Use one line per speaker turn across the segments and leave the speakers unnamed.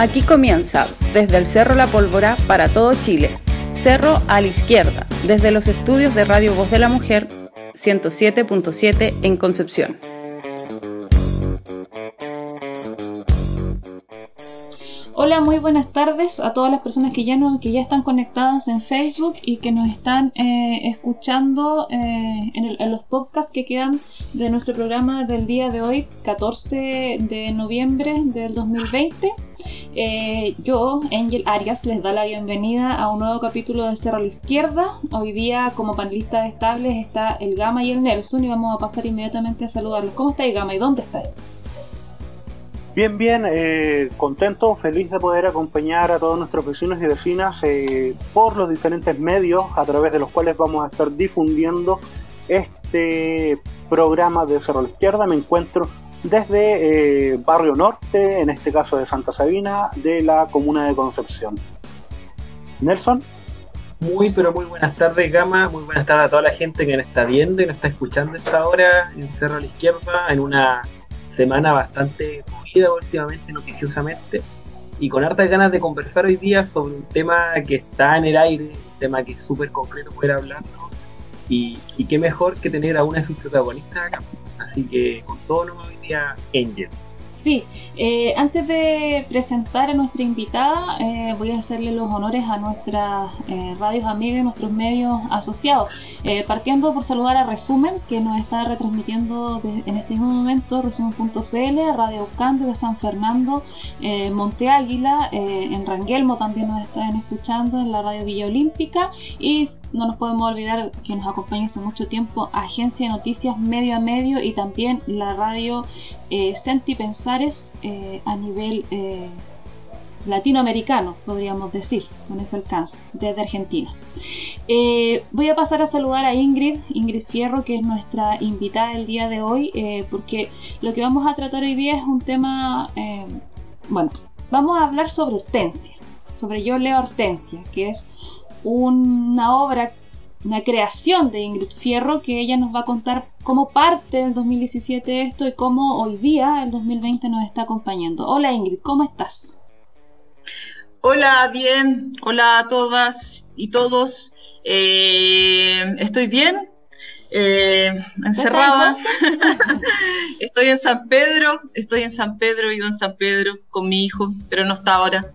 Aquí comienza, desde el Cerro La Pólvora para todo Chile, Cerro a la Izquierda, desde los estudios de Radio Voz de la Mujer, 107.7 en Concepción. Hola, muy buenas tardes a todas las personas que ya están conectadas en Facebook y que nos están escuchando en los podcasts que quedan de nuestro programa del día de hoy, 14 de noviembre del 2020. Yo, Angel Arias, les da la bienvenida a un nuevo capítulo de Cerro a la Izquierda. Hoy día, como panelistas estables, está el Gama y el Nelson y vamos a pasar inmediatamente a saludarlos. ¿Cómo está el Gama y dónde está él?
Bien, contento, feliz de poder acompañar a todos nuestros vecinos y vecinas por los diferentes medios a través de los cuales vamos a estar difundiendo este programa de Cerro a la Izquierda. Me encuentro desde Barrio Norte, en este caso de Santa Sabina, de la comuna de Concepción. Nelson.
Muy buenas tardes, Gama, muy buenas tardes a toda la gente que nos está viendo y nos está escuchando a esta hora en Cerro a la Izquierda, en una semana bastante movida últimamente, noticiosamente, y con hartas ganas de conversar hoy día sobre un tema que está en el aire, un tema que es súper concreto poder hablar, ¿no? Y qué mejor que tener a una de sus protagonistas acá. Así que con todo nos hoy día, Angel.
Sí, antes de presentar a nuestra invitada, voy a hacerle los honores a nuestras radios amigas y nuestros medios asociados. Partiendo por saludar a Resumen, que nos está retransmitiendo en este mismo momento, resumen.cl, Radio Eucante de San Fernando, Monte Águila, en Ranguelmo también nos están escuchando, en la Radio Villa Olímpica, y no nos podemos olvidar que nos acompaña hace mucho tiempo Agencia de Noticias Medio a Medio y también la radio Senti Pensares a nivel latinoamericano, podríamos decir, con ese alcance, desde Argentina. Voy a pasar a saludar a Ingrid Fierro, que es nuestra invitada del día de hoy, porque lo que vamos a tratar hoy día es un tema, vamos a hablar sobre Hortensia, sobre Yo Leo Hortensia, que es una obra, una creación de Ingrid Fierro, que ella nos va a contar cómo parte del 2017 esto y cómo hoy día, el 2020, nos está acompañando. Hola Ingrid, ¿cómo estás?
Hola, bien. Hola a todas y todos. Estoy bien. Encerrada. Estoy en San Pedro, vivo en San Pedro con mi hijo, pero no está ahora.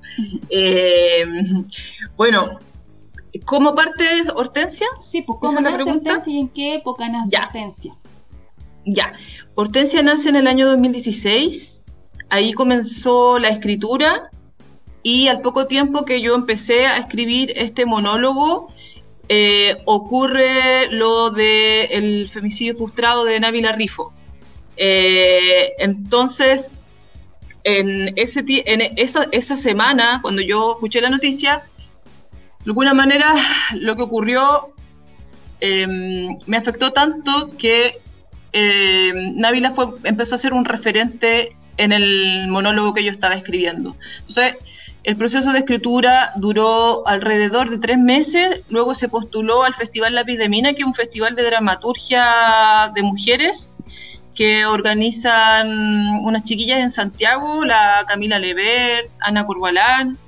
¿Cómo parte Hortensia?
Sí, pues ¿cómo nace Hortensia y en qué época nace Hortensia?
Ya, Hortensia nace en el año 2016, ahí comenzó la escritura y al poco tiempo que yo empecé a escribir este monólogo, ocurre lo del femicidio frustrado de Nabila Rifo. Entonces, en esa semana, cuando yo escuché la noticia, de alguna manera lo que ocurrió me afectó tanto que Nabila empezó a ser un referente en el monólogo que yo estaba escribiendo. Entonces, el proceso de escritura duró alrededor de 3 meses, luego se postuló al Festival Lápiz de Mina, que es un festival de dramaturgia de mujeres que organizan unas chiquillas en Santiago, la Camila Lever, Ana Corbalán.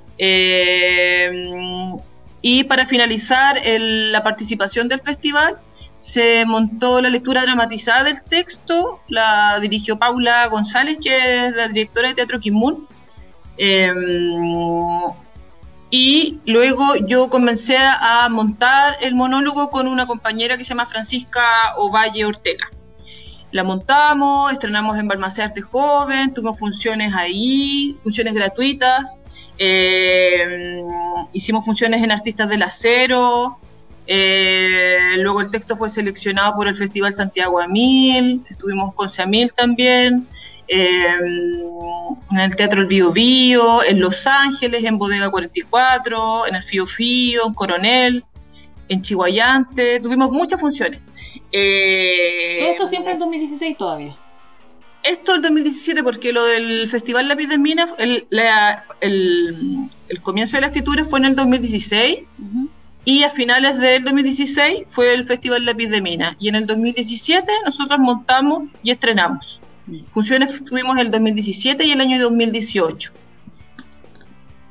Y para finalizar la participación del festival se montó la lectura dramatizada del texto, la dirigió Paula González, que es la directora de Teatro Quimún, y luego yo comencé a montar el monólogo con una compañera que se llama Francisca Ovalle Ortega. La montamos, estrenamos en Balmaceda Arte Joven, tuvimos funciones ahí, funciones gratuitas. Hicimos funciones en Artistas del Acero, luego el texto fue seleccionado por el Festival Santiago Amil, estuvimos con Seamil también, en el Teatro El Bío Bío, en Los Ángeles, en Bodega 44, en el Fío Fío, en Coronel, en Chihuayante, tuvimos muchas funciones.
Todo esto siempre en 2016 todavía.
Esto el 2017, porque lo del Festival Lápiz de Mina, el comienzo de la escritura fue en el 2016, y a finales del 2016 fue el Festival Lápiz de Mina, y en el 2017 nosotros montamos y estrenamos. Funciones tuvimos el 2017 y el año 2018.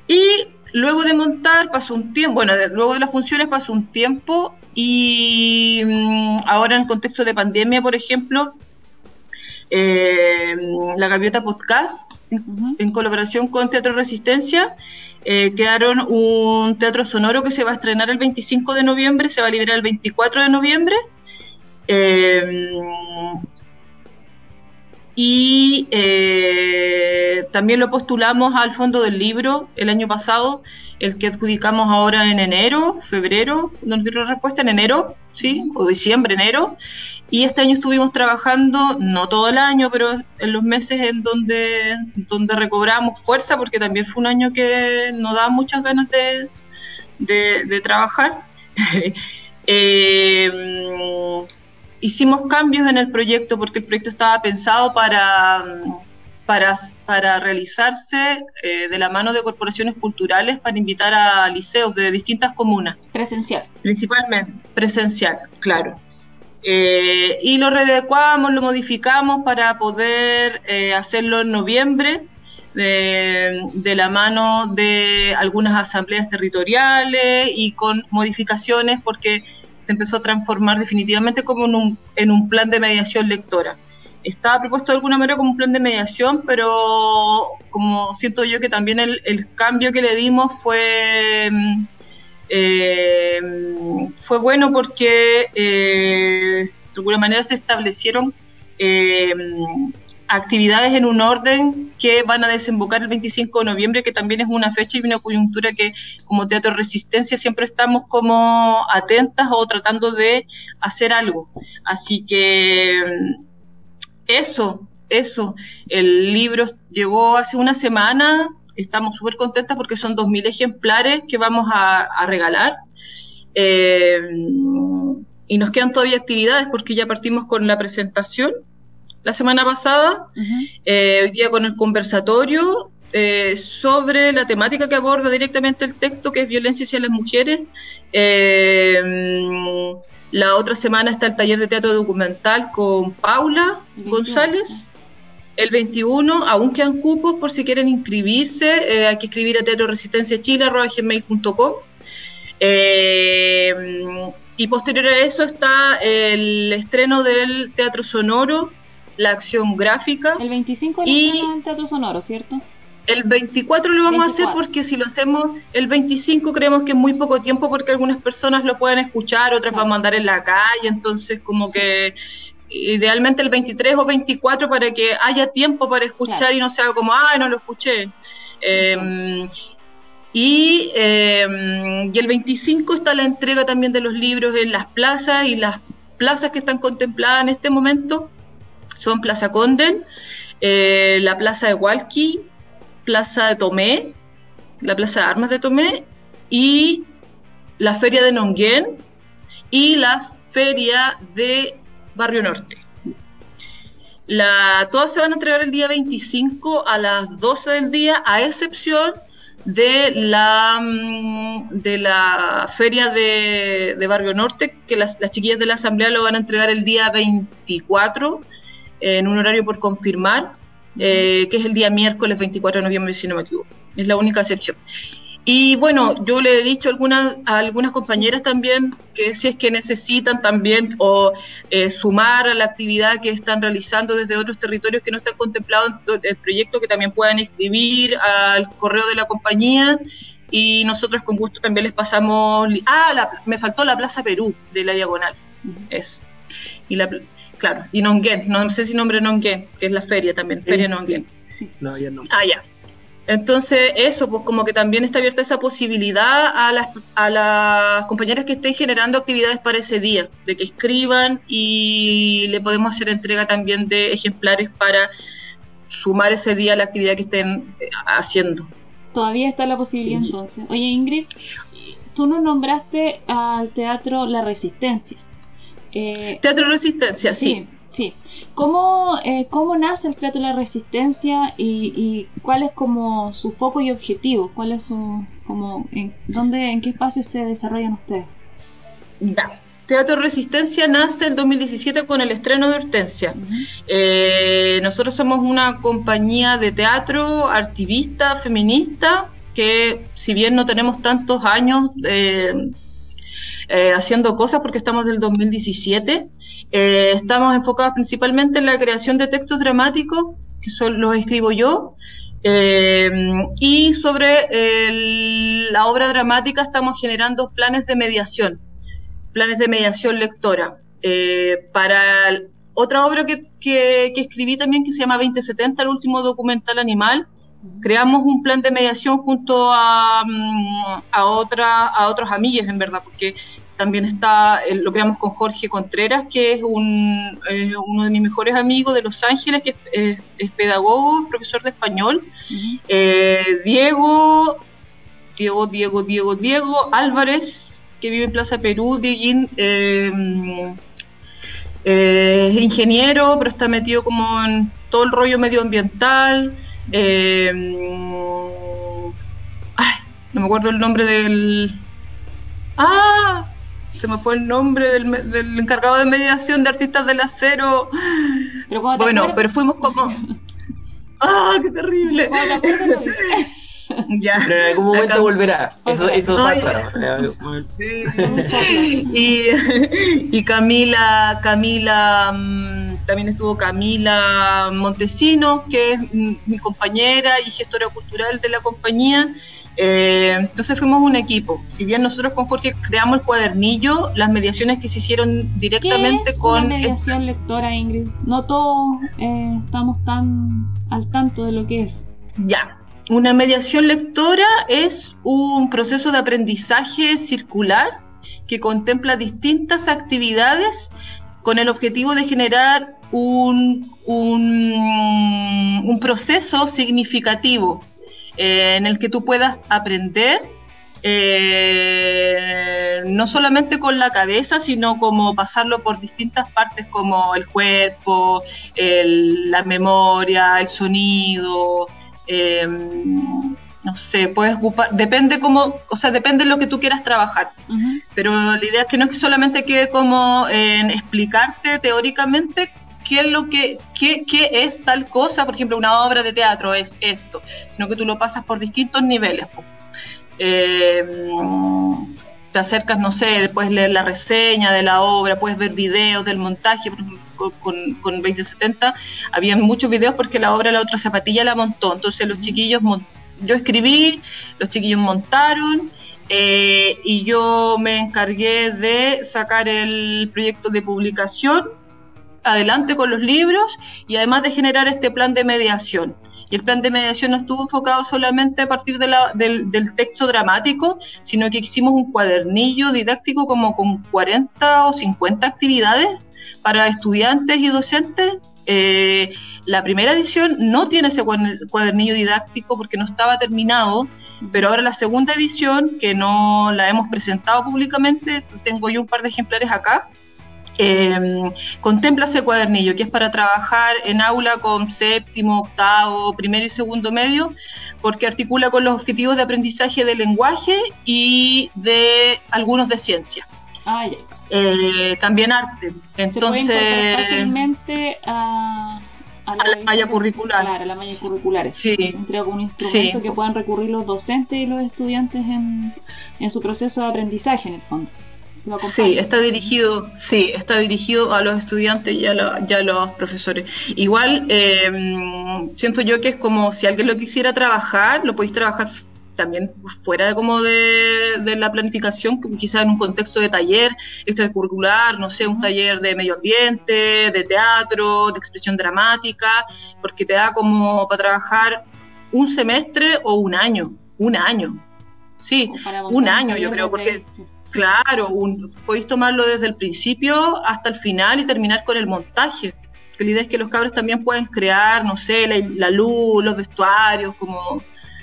Y luego de montar pasó un tiempo, bueno, luego de las funciones pasó un tiempo y ahora en el contexto de pandemia, por ejemplo, la Gaviota Podcast, en colaboración con Teatro Resistencia, crearon un teatro sonoro que se va a estrenar el 25 de noviembre, se va a liberar el 24 de noviembre. Y también lo postulamos al Fondo del Libro el año pasado, el que adjudicamos ahora en enero, febrero, nos dieron respuesta en enero, ¿sí? O diciembre, enero, y este año estuvimos trabajando, no todo el año, pero en los meses en donde recobramos fuerza, porque también fue un año que nos daba muchas ganas de trabajar. Hicimos cambios en el proyecto porque el proyecto estaba pensado para realizarse de la mano de corporaciones culturales para invitar a liceos de distintas comunas.
Presencial.
Principalmente presencial, claro. Y lo readecuamos, lo modificamos para poder hacerlo en noviembre de la mano de algunas asambleas territoriales y con modificaciones porque se empezó a transformar definitivamente como en un plan de mediación lectora. Estaba propuesto de alguna manera como un plan de mediación, pero como siento yo que también el cambio que le dimos fue bueno porque de alguna manera se establecieron actividades en un orden que van a desembocar el 25 de noviembre, que también es una fecha y una coyuntura que como Teatro Resistencia siempre estamos como atentas o tratando de hacer algo. Así que eso. El libro llegó hace una semana, estamos súper contentas porque son 2.000 ejemplares que vamos a regalar. Y nos quedan todavía actividades porque ya partimos con la presentación la semana pasada, hoy día con el conversatorio sobre la temática que aborda directamente el texto, que es violencia hacia las mujeres. La otra semana está el taller de teatro documental con Paula González. El 21, aún quedan cupos por si quieren inscribirse, hay que escribir a teatroresistenciachile@gmail.com. Y posterior a eso está el estreno del teatro sonoro, la acción gráfica.
El 25 y el teatro sonoro, ¿cierto?
El 24 lo vamos a hacer porque si lo hacemos el 25 creemos que es muy poco tiempo porque algunas personas lo pueden escuchar, otras vamos a andar en la calle, entonces como que idealmente el 23 o 24 para que haya tiempo para escuchar y no sea como, ay, no lo escuché. Y el 25 está la entrega también de los libros en las plazas, y las plazas que están contempladas en este momento son Plaza Condel, la Plaza de Hualqui, Plaza de Tomé, la Plaza de Armas de Tomé y la Feria de Nonguén y la Feria de Barrio Norte. Todas se van a entregar el día 25 a las 12 del día, a excepción de la Feria de Barrio Norte, que las chiquillas de la Asamblea lo van a entregar el día 24 en un horario por confirmar, que es el día miércoles 24 de noviembre, si no me equivoco. Es la única excepción. Y bueno, yo le he dicho a algunas compañeras también que si es que necesitan también sumar a la actividad que están realizando desde otros territorios que no están contemplados en el proyecto, que también puedan escribir al correo de la compañía, y nosotros con gusto también les pasamos... me faltó la Plaza Perú de la Diagonal, eso. Y claro, y Nonguén, no sé si nombre Nonguén, que es la feria también, Feria Nonguén.
Sí.
No, ya no.
Ya. Entonces, eso, pues como que también está abierta esa posibilidad a las compañeras que estén generando actividades para ese día, de que escriban, y le podemos hacer entrega también de ejemplares para sumar ese día a la actividad que estén haciendo.
Todavía está la posibilidad entonces. Oye, Ingrid, tú nos nombraste al Teatro La Resistencia.
Teatro Resistencia, sí.
Sí. ¿Cómo nace el Teatro La Resistencia y cuál es como su foco y objetivo? ¿Cuál es en qué espacio se desarrollan ustedes?
Ya. Teatro Resistencia nace en 2017 con el estreno de Hortensia. Nosotros somos una compañía de teatro activista, feminista, que si bien no tenemos tantos años haciendo cosas, porque estamos del 2017, estamos enfocados principalmente en la creación de textos dramáticos, que los escribo yo, y sobre la obra dramática estamos generando planes de mediación lectora. Para otra obra que escribí también, que se llama 2070, el último documental animal, creamos un plan de mediación junto a otros amigues, en verdad, porque también lo creamos con Jorge Contreras, que es uno de mis mejores amigos de Los Ángeles, que es pedagogo, profesor de español. Diego Álvarez, que vive en Plaza Perú. Dieguín es ingeniero, pero está metido como en todo el rollo medioambiental. No me acuerdo el nombre se me fue el nombre del encargado de mediación de Artistas del Acero. Pero fuimos como... ¡qué terrible!
Ya. Pero en algún momento volverá. Eso pasa.
Y Camila, también estuvo Camila Montesinos, que es mi compañera y gestora cultural de la compañía. Entonces fuimos un equipo. Si bien nosotros con Jorge creamos el cuadernillo, las mediaciones que se hicieron directamente
¿Qué es
con...
una mediación lectora, Ingrid? No todos estamos tan al tanto de lo que es.
Ya. Una mediación lectora es un proceso de aprendizaje circular que contempla distintas actividades con el objetivo de generar un proceso significativo en el que tú puedas aprender, no solamente con la cabeza, sino como pasarlo por distintas partes como el cuerpo, la memoria, el sonido. No sé, puedes ocupar, depende de lo que tú quieras trabajar. Uh-huh. Pero la idea es que no es que solamente quede como en explicarte teóricamente qué es tal cosa. Por ejemplo, una obra de teatro es esto, sino que tú lo pasas por distintos niveles. Te acercas, no sé, puedes leer la reseña de la obra, puedes ver videos del montaje. Por ejemplo, con 2070 había muchos videos porque la obra La Otra Zapatilla la montó. Entonces los chiquillos, yo escribí, los chiquillos montaron, y yo me encargué de sacar el proyecto de publicación adelante con los libros, y además de generar este plan de mediación. Y el plan de mediación no estuvo enfocado solamente a partir del texto dramático, sino que hicimos un cuadernillo didáctico como con 40 o 50 actividades para estudiantes y docentes. La primera edición no tiene ese cuadernillo didáctico porque no estaba terminado, pero ahora la segunda edición, que no la hemos presentado públicamente, tengo yo un par de ejemplares acá, contempla ese cuadernillo, que es para trabajar en aula con séptimo, octavo, primero y segundo medio, porque articula con los objetivos de aprendizaje de lenguaje y de algunos de ciencia. También arte. Entonces,
se puede incorporar fácilmente a la malla curricular. Claro, a la malla curricular. Sí. Se entrega como un instrumento que puedan recurrir los docentes y los estudiantes en su proceso de aprendizaje, en el fondo.
Sí, está dirigido a los estudiantes y a los profesores. Igual, siento yo que es como si alguien lo quisiera trabajar, lo podéis trabajar también fuera de la planificación, quizás en un contexto de taller extracurricular, no sé, un taller de medio ambiente, de teatro, de expresión dramática, porque te da como para trabajar un semestre o un año. Sí, un año yo creo, porque... Claro, podéis tomarlo desde el principio hasta el final y terminar con el montaje. Porque la idea es que los cabros también pueden crear, no sé, la luz, los vestuarios, como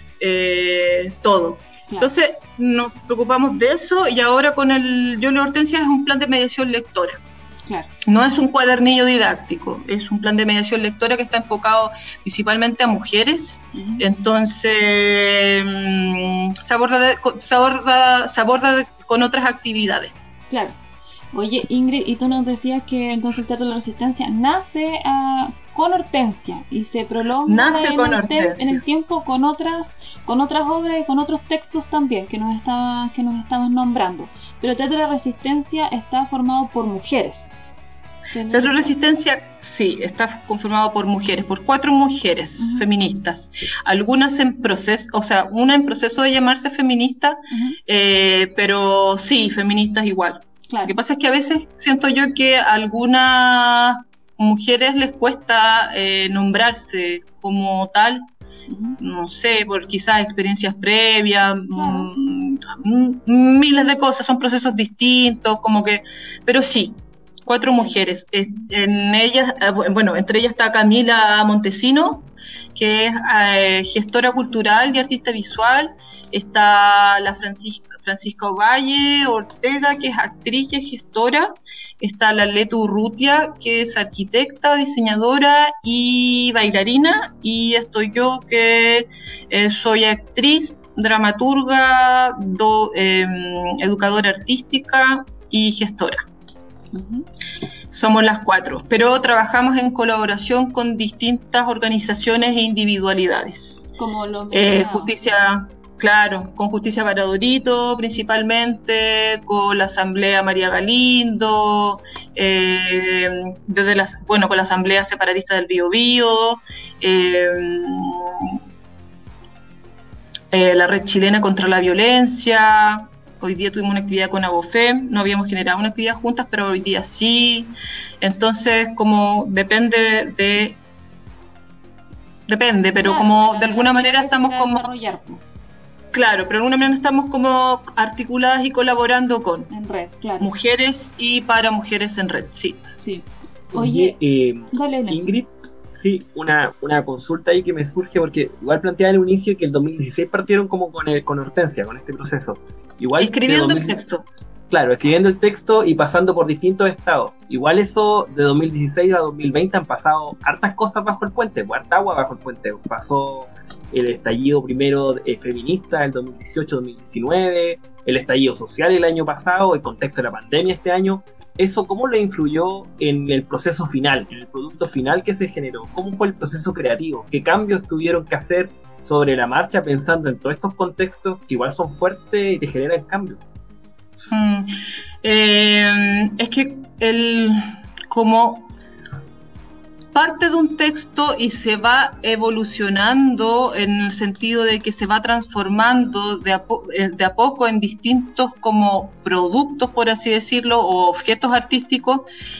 todo. Claro. Entonces nos preocupamos de eso, y ahora con Yo Leo Hortensia es un plan de mediación lectora.
Claro.
No es un cuadernillo didáctico, es un plan de mediación lectora que está enfocado principalmente a mujeres. Uh-huh. Entonces se aborda con otras actividades.
Claro. Oye, Ingrid, y tú nos decías que entonces el Teatro de la Resistencia nace con Hortensia y se prolonga en el tiempo con otras obras y con otros textos también que nos estabas nombrando. Pero el Teatro de la Resistencia está formado por mujeres.
El Teatro de Resistencia, sí, está conformado por mujeres, por 4 mujeres feministas. Algunas en proceso, o sea, una en proceso de llamarse feminista, pero sí, feministas igual. Claro. Lo que pasa es que a veces siento yo que a algunas mujeres les cuesta nombrarse como tal, no sé, por quizás experiencias previas, claro. Miles de cosas, son procesos distintos, como que, pero sí. 4 mujeres, en ellas, bueno, entre ellas está Camila Montesino, que es gestora cultural y artista visual, está la Francisca Ovalle Ortega, que es actriz y gestora, está la Letu Urrutia, que es arquitecta, diseñadora y bailarina, y estoy yo, que soy actriz, dramaturga, educadora artística y gestora. Somos las 4, pero trabajamos en colaboración con distintas organizaciones e individualidades.
Como lo
Justicia, claro, con Justicia para Dorito principalmente, con la Asamblea María Galindo, con la Asamblea Separatista del Biobío, la Red Chilena contra la Violencia. Hoy día tuvimos una actividad con Abofem, no habíamos generado una actividad juntas, pero hoy día sí. Entonces, como depende, pero claro, como de alguna manera estamos como... Claro, pero de alguna manera estamos como articuladas y colaborando con
en red, claro.
Mujeres y para mujeres en red, sí.
Sí. Oye, dale, Nelson.
Ingrid, sí, una consulta ahí que me surge, porque igual planteaba en un inicio que el 2016 partieron como con Hortensia, con este proceso. Igual
escribiendo el texto.
Claro, escribiendo el texto y pasando por distintos estados. Igual eso, de 2016 a 2020 han pasado hartas cosas bajo el puente, harta agua bajo el puente. Pasó el estallido primero feminista, el 2018-2019, el estallido social el año pasado, el contexto de la pandemia este año. ¿Eso cómo le influyó en el proceso final, en el producto final que se generó? ¿Cómo fue el proceso creativo? ¿Qué cambios tuvieron que hacer sobre la marcha pensando en todos estos contextos que igual son fuertes y te generan cambios?
Es que como parte de un texto y se va evolucionando en el sentido de que se va transformando de a poco en distintos como productos, por así decirlo, o objetos artísticos,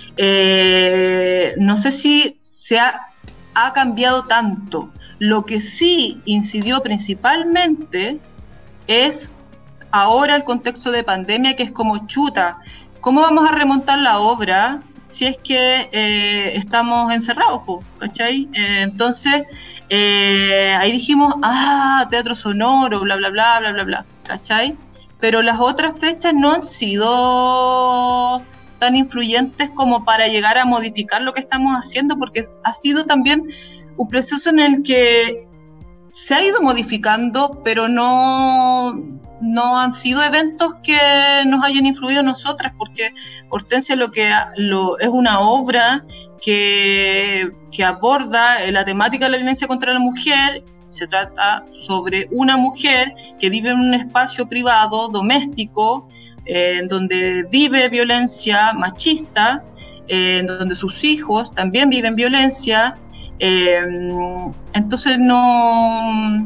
no sé si se ha cambiado tanto. Lo que sí incidió principalmente es ahora el contexto de pandemia, que es como chuta. ¿Cómo vamos a remontar la obra si es que estamos encerrados, ¿cachai? Entonces, ahí dijimos, teatro sonoro, bla, bla, bla, bla, bla, bla, ¿cachai? Pero las otras fechas no han sido tan influyentes como para llegar a modificar lo que estamos haciendo, porque ha sido también un proceso en el que se ha ido modificando, pero no han sido eventos que nos hayan influido a nosotras, porque Hortensia es una obra que aborda la temática de la violencia contra la mujer. Se trata sobre una mujer que vive en un espacio privado, doméstico, en donde vive violencia machista, en donde sus hijos también viven violencia. Entonces no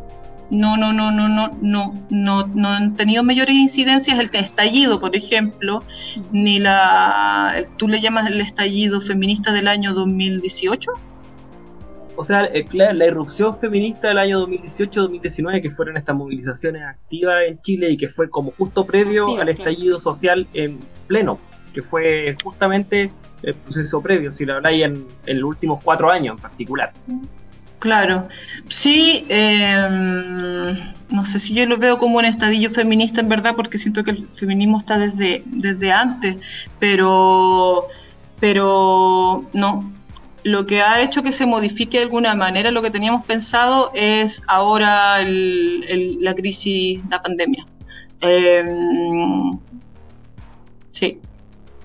han tenido mayores incidencias el estallido, por ejemplo, ni tú le llamas el estallido feminista del año 2018.
O sea, la irrupción feminista del año 2018-2019, que fueron estas movilizaciones activas en Chile y que fue como justo previo al estallido social en pleno, que fue justamente el proceso previo, si lo habláis en los últimos 4 años en particular.
Claro, sí, no sé si yo lo veo como un estadillo feminista en verdad, porque siento que el feminismo está desde antes, pero no. Lo que ha hecho que se modifique de alguna manera lo que teníamos pensado es ahora la crisis, la pandemia. Sí.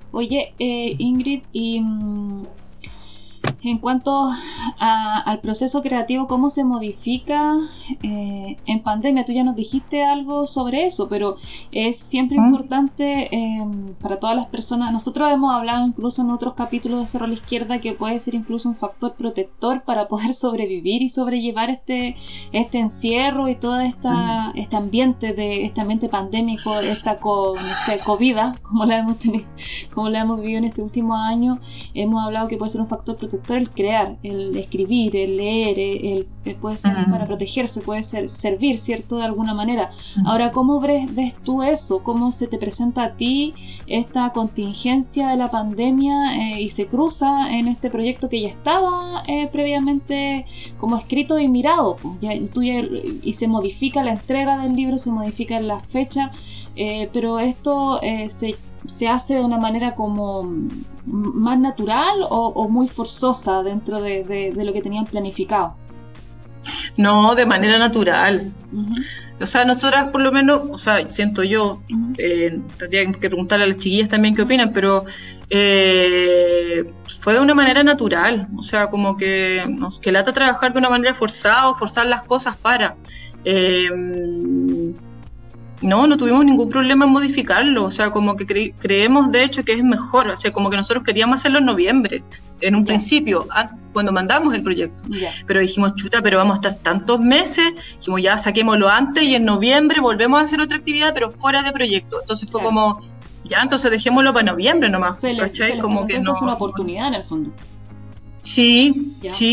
Oye, Ingrid, y en cuanto al proceso creativo, ¿cómo se modifica en pandemia? Tú ya nos dijiste algo sobre eso, pero es siempre importante para todas las personas. Nosotros hemos hablado incluso en otros capítulos de Cerro a la Izquierda que puede ser incluso un factor protector para poder sobrevivir y sobrellevar este encierro y todo este ambiente pandémico, esta COVID, como la hemos vivido en este último año. Hemos hablado que puede ser un factor protector el crear, el escribir, el leer, puede ser para protegerse, puede ser servir, ¿cierto? De alguna manera. Ahora, ¿cómo ves tú eso? ¿Cómo se te presenta a ti esta contingencia de la pandemia y se cruza en este proyecto que ya estaba previamente como escrito y mirado? Y se modifica la entrega del libro, se modifica la fecha, pero esto se hace de una manera como más natural o muy forzosa dentro de lo que tenían planificado.
No, de manera natural. O sea, nosotras por lo menos, o sea, siento yo, tendría que preguntarle a las chiquillas también qué opinan, pero fue de una manera natural. O sea, como que nos lata trabajar de una manera forzada o forzar las cosas para... No tuvimos ningún problema en modificarlo, o sea, como que creemos de hecho que es mejor, o sea, como que nosotros queríamos hacerlo en noviembre, en un principio, cuando mandamos el proyecto, pero dijimos, chuta, pero vamos a estar tantos meses, dijimos, ya saquémoslo antes y en noviembre volvemos a hacer otra actividad, pero fuera de proyecto, entonces fue como, ya, entonces dejémoslo para noviembre nomás, ¿cachai? Como que no,
es una oportunidad en el fondo.
Sí.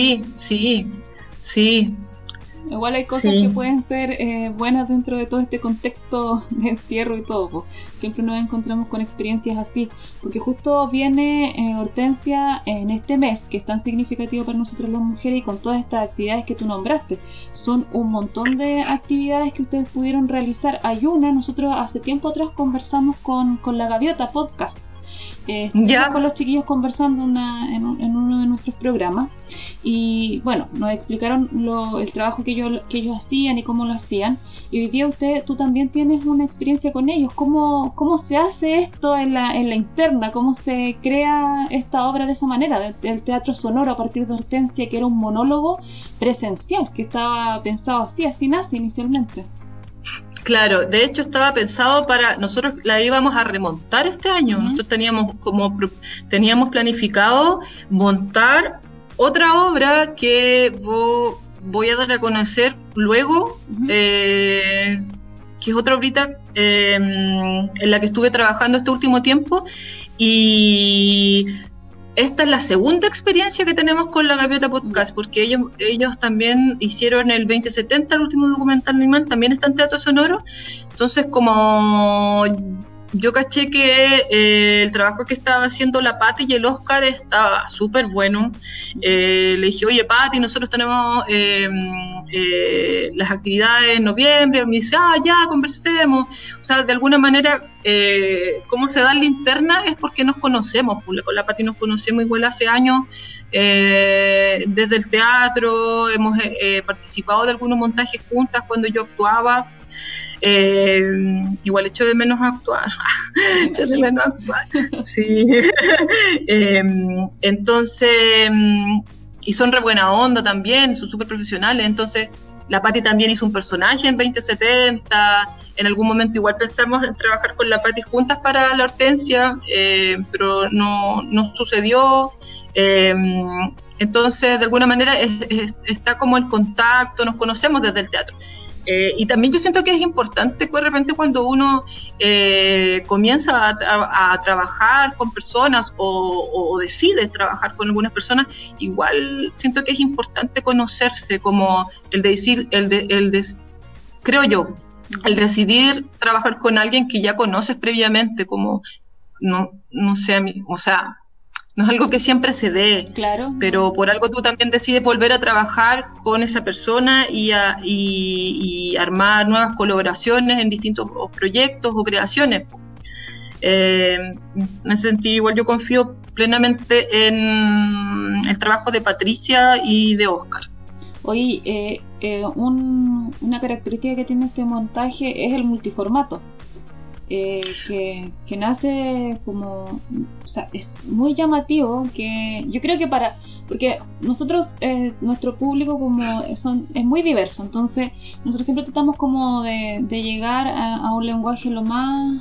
Igual hay cosas que pueden ser buenas dentro de todo este contexto de encierro y todo, pues. Siempre nos encontramos con experiencias así, porque justo viene Hortensia en este mes que es tan significativo para nosotros las mujeres, y con todas estas actividades que tú nombraste, son un montón de actividades que ustedes pudieron realizar. Hay una, nosotros hace tiempo atrás conversamos con La Gaviota Podcast. Estuvimos con los chiquillos conversando en uno de nuestros programas, y bueno, nos explicaron el trabajo que ellos hacían y cómo lo hacían, y hoy día tú también tienes una experiencia con ellos. ¿Cómo se hace esto en la interna? ¿Cómo se crea esta obra de esa manera, del teatro sonoro a partir de Hortensia, que era un monólogo presencial, que estaba pensado así nace inicialmente?
Claro, de hecho estaba pensado para... Nosotros la íbamos a remontar este año. Nosotros teníamos planificado montar otra obra que voy a dar a conocer luego, que es otra obrita en la que estuve trabajando este último tiempo, y... Esta es la segunda experiencia que tenemos con La Gaviota Podcast, porque ellos también hicieron el 2070, el último documental animal, también está en teatro sonoro. Entonces, como yo caché que el trabajo que estaba haciendo la Pati y el Oscar estaba súper bueno, le dije, oye Pati, nosotros tenemos las actividades en noviembre. Me dice, ya, conversemos. O sea, de alguna manera, cómo se da en la interna es porque nos conocemos. Con la Pati nos conocemos igual hace años, desde el teatro, hemos participado de algunos montajes juntas cuando yo actuaba. Igual echo de menos actuar. Sí. Entonces, y son re buena onda también, son súper profesionales. Entonces la Pati también hizo un personaje en 2070. En algún momento igual pensamos en trabajar con la Pati juntas para la Hortensia, pero no sucedió. Entonces, de alguna manera está como el contacto, nos conocemos desde el teatro. Y también yo siento que es importante de repente cuando uno comienza a trabajar con personas o decide trabajar con algunas personas, igual siento que es importante conocerse, como creo yo, el decidir trabajar con alguien que ya conoces previamente, como no sé, o sea, no es algo que siempre se dé,
claro,
pero por algo tú también decides volver a trabajar con esa persona y armar nuevas colaboraciones en distintos proyectos o creaciones. En ese sentido, igual yo confío plenamente en el trabajo de Patricia y de Oscar.
Oye, una característica que tiene este montaje es el multiformato. que nace como, o sea, es muy llamativo, que yo creo que porque nosotros, nuestro público como es muy diverso, entonces nosotros siempre tratamos como de llegar a un lenguaje lo más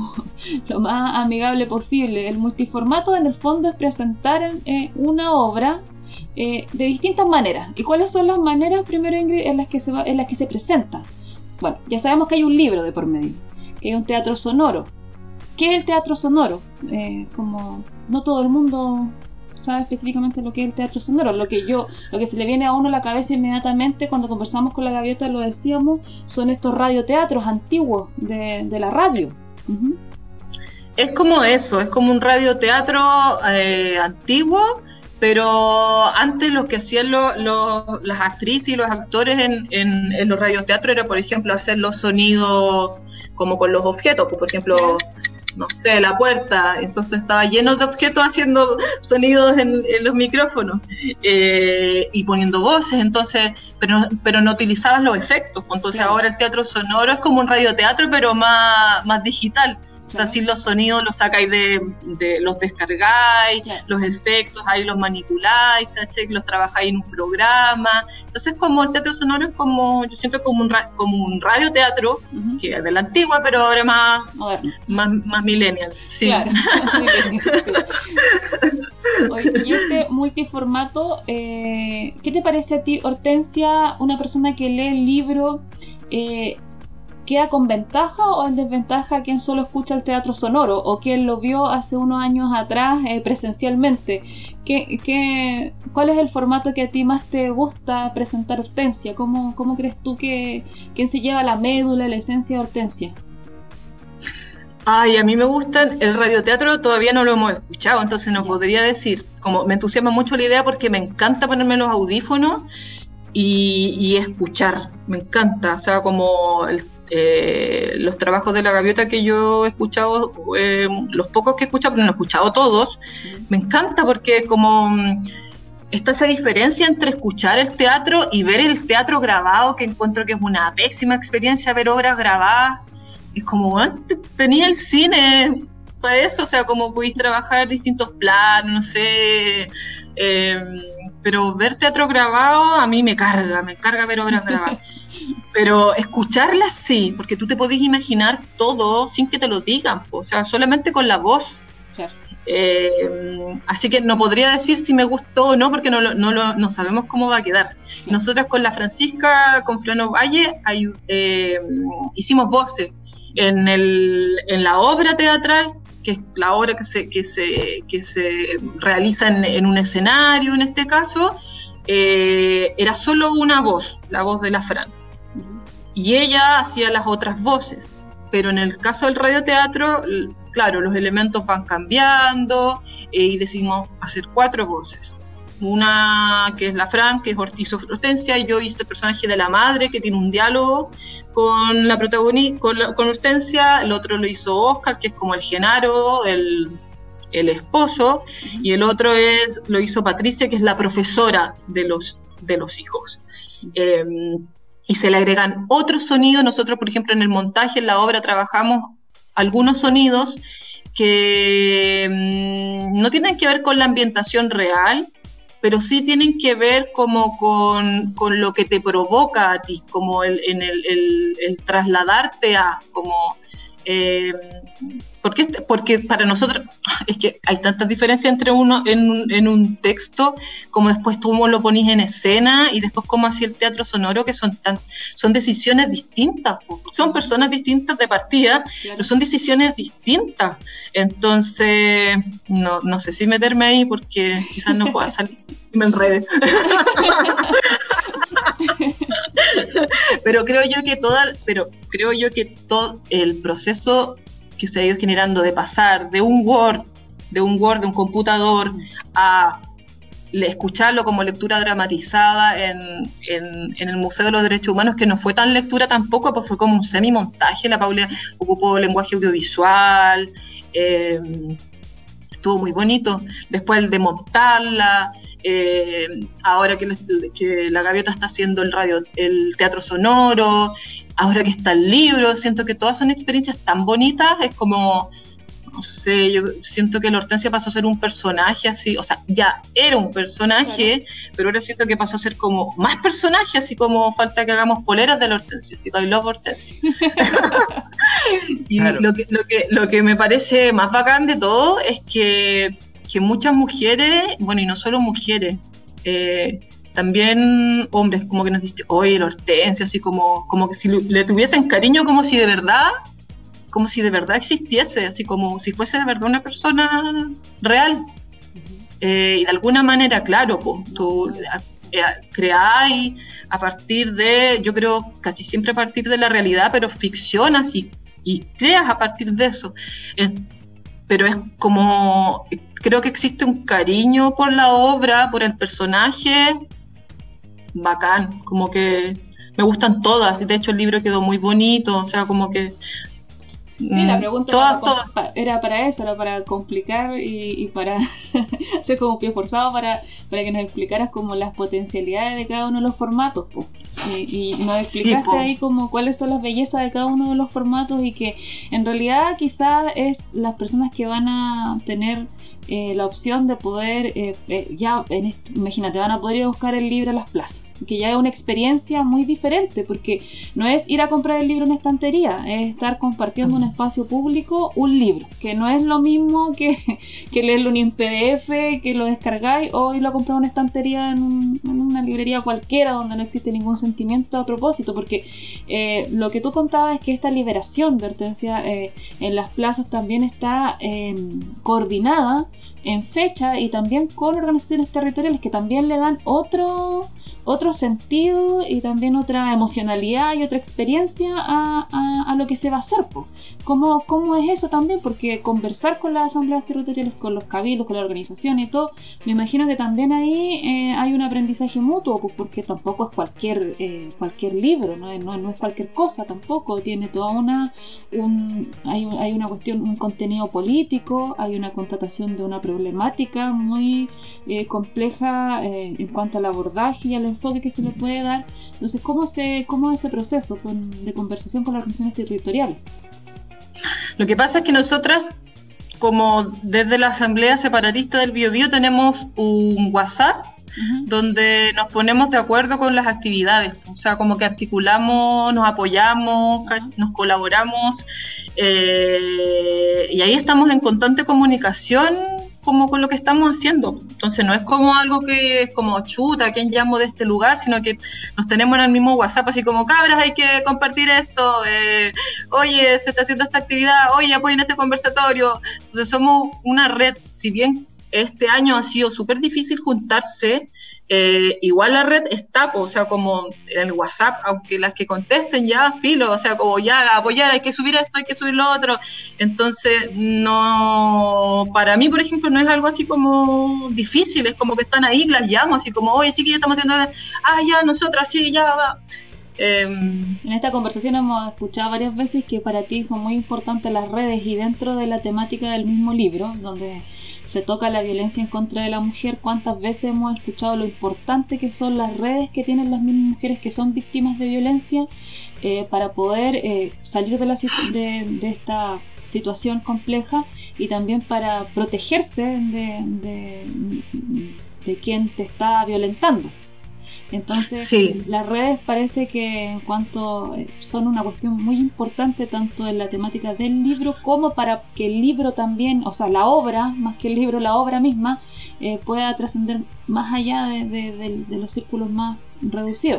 amigable posible. El multiformato en el fondo es presentar una obra de distintas maneras. ¿Y cuáles son las maneras, primero, Ingrid, en las que se presenta? Bueno, ya sabemos que hay un libro de por medio, que hay un teatro sonoro. ¿Qué es el teatro sonoro? Como no todo el mundo sabe específicamente lo que es el teatro sonoro. Lo que se le viene a uno a la cabeza inmediatamente cuando conversamos con la Gaviota, lo decíamos, son estos radioteatros antiguos de la radio. Uh-huh.
Es como eso, es como un radioteatro antiguo, pero antes lo que hacían las actrices y los actores en los radioteatros era, por ejemplo, hacer los sonidos como con los objetos, por ejemplo, no sé, la puerta, entonces estaba lleno de objetos haciendo sonidos en los micrófonos y poniendo voces, entonces, pero no utilizaban los efectos, entonces ahora el teatro sonoro es como un radioteatro, pero más digital. O sea, si los sonidos los sacáis los descargáis, los efectos ahí los manipuláis, ¿cachai? Los trabajáis en un programa. Entonces, como el teatro sonoro es como, yo siento como un radioteatro, uh-huh, que es de la antigua, pero ahora más millennial. Sí. Claro,
sí. Oye, y este multiformato, ¿qué te parece a ti, Hortensia, una persona que lee el libro? ¿Queda con ventaja o en desventaja quien solo escucha el teatro sonoro o quien lo vio hace unos años atrás presencialmente? ¿Cuál es el formato que a ti más te gusta presentar, Hortensia? ¿Cómo crees tú que quién se lleva la médula, la esencia de Hortensia?
Ay, a mí me gustan, el radioteatro todavía no lo hemos escuchado, entonces no podría decir, como me entusiasma mucho la idea porque me encanta ponerme los audífonos y escuchar, me encanta, o sea, como los trabajos de la Gaviota que yo he escuchado, los pocos que he escuchado, pero no he escuchado todos, me encanta porque como está esa diferencia entre escuchar el teatro y ver el teatro grabado, que encuentro que es una pésima experiencia ver obras grabadas. Es como, tenía el cine para eso, o sea, como podéis trabajar distintos planos, no sé, pero ver teatro grabado a mí me carga ver obras grabadas. Pero escucharlas sí, porque tú te podés imaginar todo sin que te lo digan, o sea, solamente con la voz. Claro. Así que no podría decir si me gustó o no, porque no sabemos cómo va a quedar. Nosotras con la Francisca, con Flano Valle, hicimos voces en la obra teatral, que es la obra que se realiza en un escenario, en este caso, era solo una voz, la voz de la Fran. Y ella hacía las otras voces, pero en el caso del radioteatro, claro, los elementos van cambiando y decidimos hacer 4 voces. Una que es la Fran, que hizo Hortensia, y yo hice el personaje de la madre, que tiene un diálogo con la protagonista, con Hortensia. El otro lo hizo Oscar, que es como el Genaro, el esposo, y el otro lo hizo Patricia, que es la profesora de los hijos. Y se le agregan otros sonidos. Nosotros, por ejemplo, en el montaje, en la obra, trabajamos algunos sonidos que no tienen que ver con la ambientación real, pero sí tienen que ver como con lo que te provoca a ti, como el trasladarte a, como... porque para nosotros es que hay tantas diferencias entre uno en un texto, como después tú lo ponís en escena y después como así el teatro sonoro, que son decisiones distintas, son personas distintas de partida, claro, pero son decisiones distintas. Entonces no sé si meterme ahí porque quizás no pueda salir, me enrede. Pero creo yo que todo el proceso que se ha ido generando de pasar de un Word, de un computador, a escucharlo como lectura dramatizada en el Museo de los Derechos Humanos, que no fue tan lectura tampoco, pues fue como un semi-montaje. La Paula ocupó lenguaje audiovisual, estuvo muy bonito. Después el de montarla, ahora que la Gaviota está haciendo el teatro sonoro, ahora que está el libro, siento que todas son experiencias tan bonitas, es como, no sé, yo siento que la Hortensia pasó a ser un personaje así, o sea, ya era un personaje, claro, pero ahora siento que pasó a ser como más personaje, así como falta que hagamos poleras de la Hortensia, así que I love Hortensia. Y claro, lo que me parece más bacán de todo es que muchas mujeres, bueno, y no solo mujeres, también hombres, como que nos dicen, oye, la Hortensia, así como que si le tuviesen cariño, como si de verdad existiese, así como si fuese de verdad una persona real. Y de alguna manera, claro, pues, tú creáis a partir de, yo creo, casi siempre a partir de la realidad, pero ficcionas y creas a partir de eso. Pero es como, creo que existe un cariño por la obra, por el personaje, bacán, como que me gustan todas, y de hecho el libro quedó muy bonito, o sea, como que...
Sí, la pregunta era para eso, era para complicar y para hacer como un pie forzado para que nos explicaras como las potencialidades de cada uno de los formatos, po. Y nos explicaste sí, ahí como cuáles son las bellezas de cada uno de los formatos y que en realidad quizás es las personas que van a tener la opción de poder, imagínate, van a poder ir a buscar el libro a las plazas, que ya es una experiencia muy diferente, porque no es ir a comprar el libro en una estantería, es estar compartiendo un espacio público, un libro, que no es lo mismo que leerlo ni en PDF, que lo descargáis o irlo a comprar en una estantería en una librería cualquiera donde no existe ningún sentimiento a propósito, porque lo que tú contabas es que esta liberación de Hortensia en las plazas también está coordinada en fecha y también con organizaciones territoriales que también le dan otro sentido y también otra emocionalidad y otra experiencia a lo que se va a hacer, po. ¿Cómo es eso también? Porque conversar con las asambleas territoriales, con los cabildos, con la organización y todo, me imagino que también ahí hay un aprendizaje mutuo, pues, porque tampoco es cualquier libro, no es cualquier cosa tampoco, tiene toda hay una cuestión, un contenido político, hay una constatación de una problemática muy compleja en cuanto al abordaje y al enfoque que se le puede dar. Entonces, ¿cómo es ese proceso de conversación con las organizaciones territoriales?
Lo que pasa es que nosotras, como desde la Asamblea Separatista del Biobío, tenemos un WhatsApp donde nos ponemos de acuerdo con las actividades, o sea, como que articulamos, nos apoyamos, nos colaboramos, y ahí estamos en constante comunicación como con lo que estamos haciendo. Entonces no es como algo que es como chuta, ¿quién llamo de este lugar? Sino que nos tenemos en el mismo WhatsApp, así como cabras, hay que compartir esto, oye, se está haciendo esta actividad, oye, apoyen este conversatorio. Entonces somos una red, si bien este año ha sido súper difícil juntarse, igual la red está, o sea, como en el WhatsApp, aunque las que contesten ya filo, o sea, como ya apoyar, hay que subir esto, hay que subir lo otro. Entonces, no, para mí, por ejemplo, no es algo así como difícil, es como que están ahí, las llamo, así como, oye, chiquillos, estamos haciendo, ya, nosotras, sí, ya va.
En esta conversación hemos escuchado varias veces que para ti son muy importantes las redes y dentro de la temática del mismo libro, donde se toca la violencia en contra de la mujer, ¿cuántas veces hemos escuchado lo importante que son las redes que tienen las mismas mujeres que son víctimas de violencia para poder salir de esta situación compleja y también para protegerse de quien te está violentando? Entonces, sí, las redes parece que en cuanto son una cuestión muy importante tanto en la temática del libro como para que el libro también, o sea, la obra, más que el libro, la obra misma, pueda trascender más allá de los círculos más reducidos.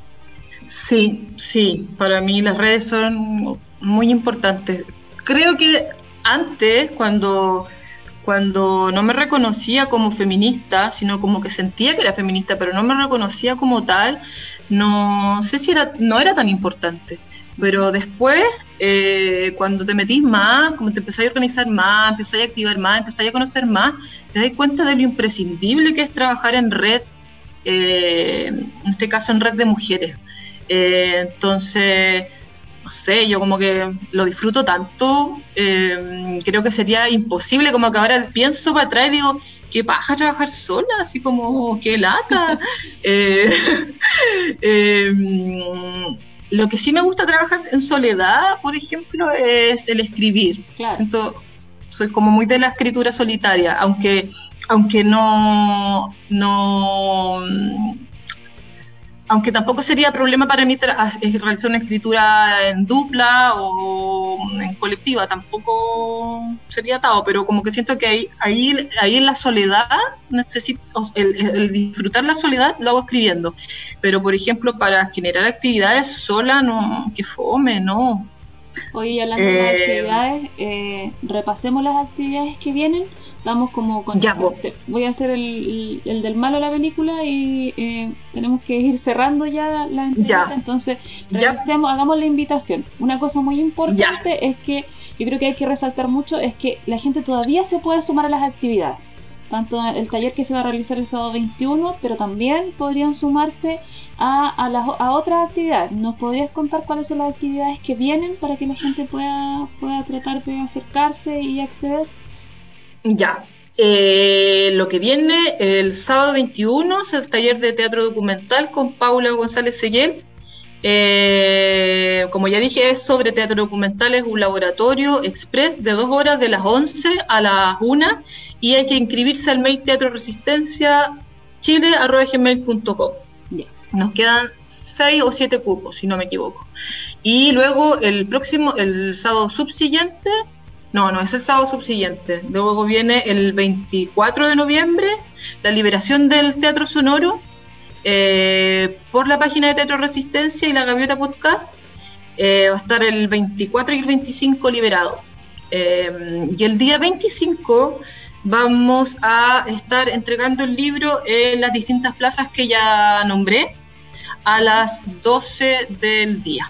Sí, para mí las redes son muy importantes. Creo que antes, cuando no me reconocía como feminista, sino como que sentía que era feminista, pero no me reconocía como tal, no sé si no era tan importante. Pero después, cuando te metís más, como te empezás a organizar más, empezás a activar más, empezás a conocer más, te das cuenta de lo imprescindible que es trabajar en red, en este caso en red de mujeres. Entonces, no sé, yo como que lo disfruto tanto, creo que sería imposible, como que ahora pienso para atrás y digo, qué paja trabajar sola, así como, qué lata. Lo que sí me gusta trabajar en soledad, por ejemplo, es el escribir.
Claro.
Soy como muy de la escritura solitaria, aunque aunque tampoco sería problema para mí realizar una escritura en dupla o en colectiva, tampoco sería atado, pero como que siento que ahí en la soledad necesito el disfrutar la soledad, lo hago escribiendo. Pero por ejemplo, para generar actividades sola, no, que fome, no.
Oye, hablando de las actividades, repasemos las actividades que vienen. Estamos como con... voy a hacer el del malo de la película y tenemos que ir cerrando ya la entrevista. Entonces, hagamos la invitación. Una cosa muy importante es que yo creo que hay que resaltar mucho, es que la gente todavía se puede sumar a las actividades. Tanto el taller que se va a realizar el sábado 21, pero también podrían sumarse a otras actividades. ¿Nos podrías contar cuáles son las actividades que vienen para que la gente pueda tratar de acercarse y acceder?
Ya. Lo que viene el sábado 21 es el taller de teatro documental con Paula González Sellel. Como ya dije, es sobre teatro documental, es un laboratorio express de 2 horas, de las 11 a las 1, y hay que inscribirse al mail teatroresistenciachile@gmail.com. Nos quedan 6 o 7 cupos, si no me equivoco. Y luego el sábado subsiguiente, no es el sábado subsiguiente, luego viene el 24 de noviembre, la liberación del Teatro Sonoro, por la página de Teatro Resistencia y la Gaviota Podcast. Va a estar el 24 y el 25 liberado. Y el día 25 vamos a estar entregando el libro en las distintas plazas que ya nombré a las 12 del día.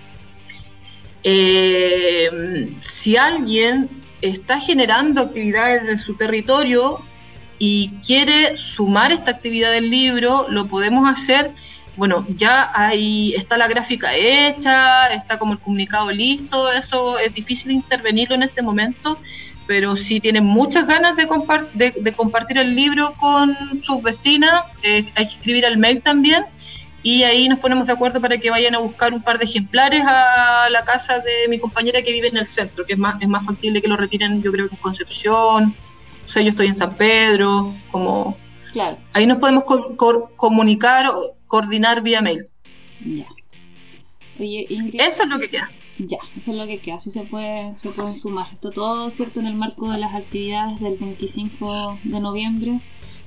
Si alguien está generando actividades en su territorio y quiere sumar esta actividad del libro, lo podemos hacer. Bueno, ya ahí está la gráfica hecha, está como el comunicado listo. Eso es difícil intervenirlo en este momento, pero si tienen muchas ganas de compartir el libro con sus vecinas, hay que escribir al mail también, y ahí nos ponemos de acuerdo para que vayan a buscar un par de ejemplares a la casa de mi compañera que vive en el centro, que es más factible que lo retiren, yo creo que en Concepción. O sea, yo estoy en San Pedro, como...
Claro.
Ahí nos podemos comunicar o coordinar vía mail.
Ya. Oye, Ingrid...
Eso es lo que queda.
Ya, eso es lo que queda. Así se pueden sumar. Esto todo, ¿cierto?, en el marco de las actividades del 25 de noviembre,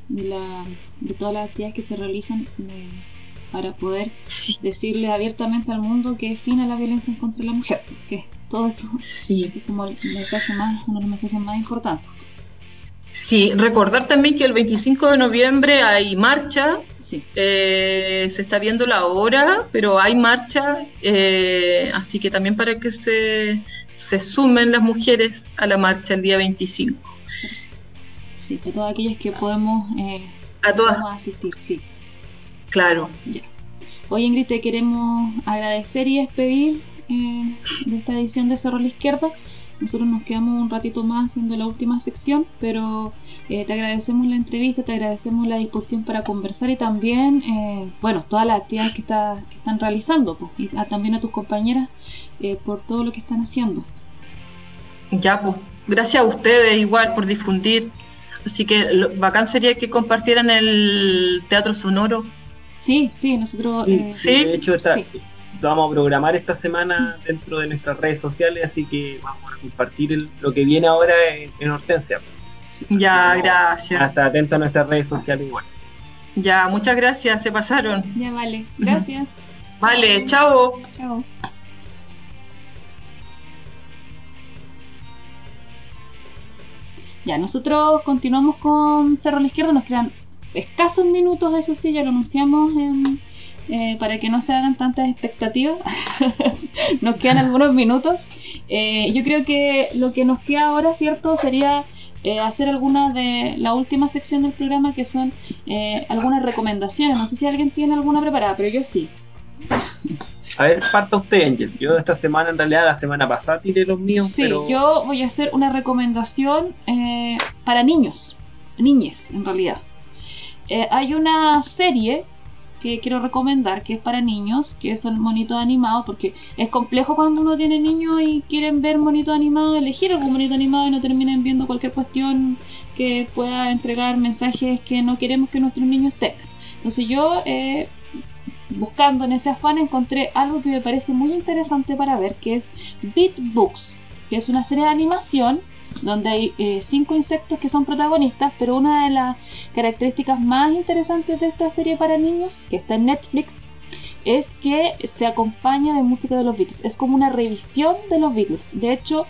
de todas las actividades que se realizan para poder decirle abiertamente al mundo que es fin a la violencia en contra de la mujer. Que todo eso es como uno de los mensajes más importantes.
Sí, recordar también que el 25 de noviembre hay marcha,
sí.
Se está viendo la hora, pero hay marcha, así que también para que se sumen las mujeres a la marcha el día 25.
Sí, a todas aquellas que podemos asistir, sí.
Claro.
Ya. Hoy, Ingrid, te queremos agradecer y despedir de esta edición de Cerro a la Izquierda. Nosotros nos quedamos un ratito más haciendo la última sección, pero te agradecemos la entrevista, te agradecemos la disposición para conversar y también, todas las actividades que están realizando, pues, y también a tus compañeras por todo lo que están haciendo.
Ya, pues, gracias a ustedes igual por difundir. Así que bacán sería que compartieran el Teatro Sonoro.
Sí, nosotros...
sí, de hecho vamos a programar esta semana dentro de nuestras redes sociales, así que vamos a compartir lo que viene ahora en Hortensia.
Sí. Ya, gracias.
Hasta atento a nuestras redes sociales igual.
Ya, muchas gracias, se pasaron.
Ya, vale, gracias.
Vale, chao.
Chao. Ya, nosotros continuamos con Cerro a la Izquierda, nos quedan escasos minutos, eso sí, ya lo anunciamos para que no se hagan tantas expectativas. Nos quedan algunos minutos. Yo creo que lo que nos queda ahora, ¿cierto?, sería hacer algunas de la última sección del programa, que son algunas recomendaciones. No sé si alguien tiene alguna preparada, pero yo sí.
A ver, parta usted, Angel. Yo esta semana, en realidad, la semana pasada tiré los míos.
Sí,
pero...
yo voy a hacer una recomendación para niños, niñes en realidad. Hay una serie que quiero recomendar que es para niños, que son monitos animados, porque es complejo cuando uno tiene niños y quieren ver monitos animados, elegir algún monito animado y no terminen viendo cualquier cuestión que pueda entregar mensajes que no queremos que nuestros niños tengan. Entonces yo, buscando en ese afán, encontré algo que me parece muy interesante para ver, que es Beat Books, que es una serie de animación donde hay 5 insectos que son protagonistas, pero una de las características más interesantes de esta serie para niños, que está en Netflix, es que se acompaña de música de los Beatles. Es como una revisión de los Beatles. De hecho,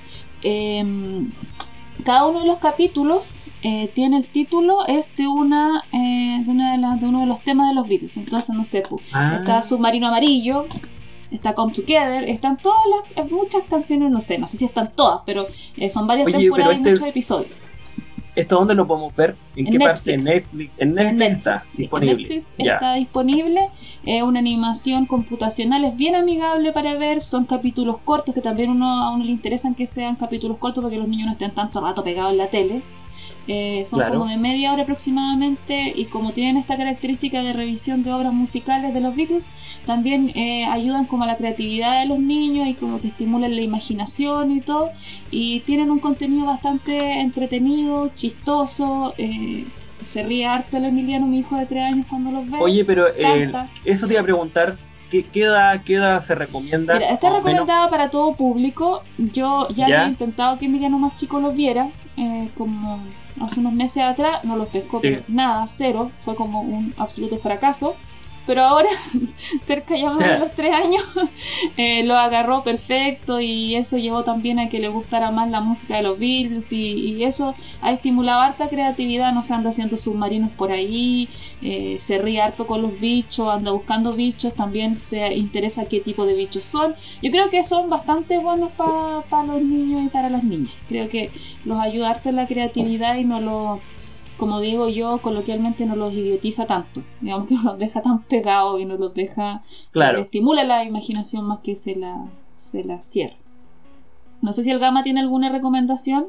cada uno de los capítulos tiene el título de uno de los temas de los Beatles. Entonces, no sé, está Submarino Amarillo, está Come Together, están todas muchas canciones, no sé si están todas, pero son varias temporadas y muchos episodios.
¿Esto dónde lo podemos ver? ¿En qué parte? En Netflix. En Netflix está disponible.
En Netflix está disponible. Una animación computacional, es bien amigable para ver. Son capítulos cortos, que también a uno le interesan que sean capítulos cortos para que los niños no estén tanto rato pegados en la tele. Son como de media hora aproximadamente, y como tienen esta característica de revisión de obras musicales de los Beatles, también ayudan como a la creatividad de los niños y como que estimulan la imaginación y todo, y tienen un contenido bastante entretenido, chistoso. Se ríe harto el Emiliano, mi hijo de 3 años, cuando los ve.
Oye, pero eso te iba a preguntar, ¿qué edad se recomienda?
Mira, está recomendada para todo público. Yo ya había intentado que Emiliano más chico los viera, como hace unos meses atrás, no los pescó, pero nada, cero, fue como un absoluto fracaso. Pero ahora, cerca ya de los 3 años, lo agarró perfecto, y eso llevó también a que le gustara más la música de los Beatles, y eso ha estimulado harta creatividad. No se anda haciendo submarinos por ahí, se ríe harto con los bichos, anda buscando bichos, también se interesa qué tipo de bichos son. Yo creo que son bastante buenos para los niños y para las niñas. Creo que los ayuda harto en la creatividad y no los... Como digo yo, coloquialmente, no los idiotiza tanto. Digamos que no los deja tan pegados y no los deja... estimula la imaginación más que se la cierra. No sé si el Gama tiene alguna recomendación.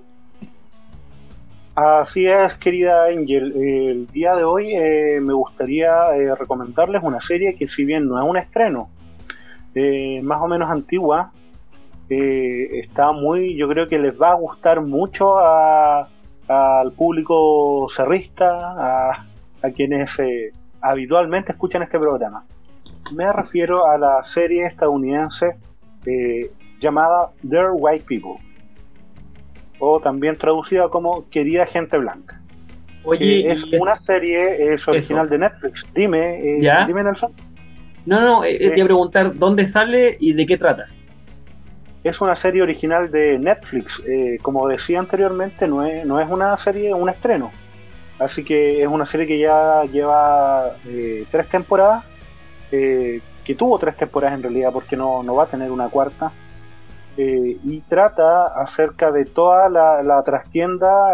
Así es, querida Angel. El día de hoy me gustaría recomendarles una serie que, si bien no es un estreno, más o menos antigua, está yo creo que les va a gustar mucho al público cerrista, a quienes habitualmente escuchan este programa. Me refiero a la serie estadounidense llamada Dear White People, o también traducida como Querida Gente Blanca.
Oye,
es una serie, es original de Netflix. Dime, Nelson.
No, te iba a preguntar dónde sale y de qué trata.
Es una serie original de Netflix. Como decía anteriormente, no es una serie, un estreno. Así que es una serie que ya lleva 3 temporadas, que tuvo 3 temporadas en realidad, porque no va a tener una cuarta. Y trata acerca de toda la trastienda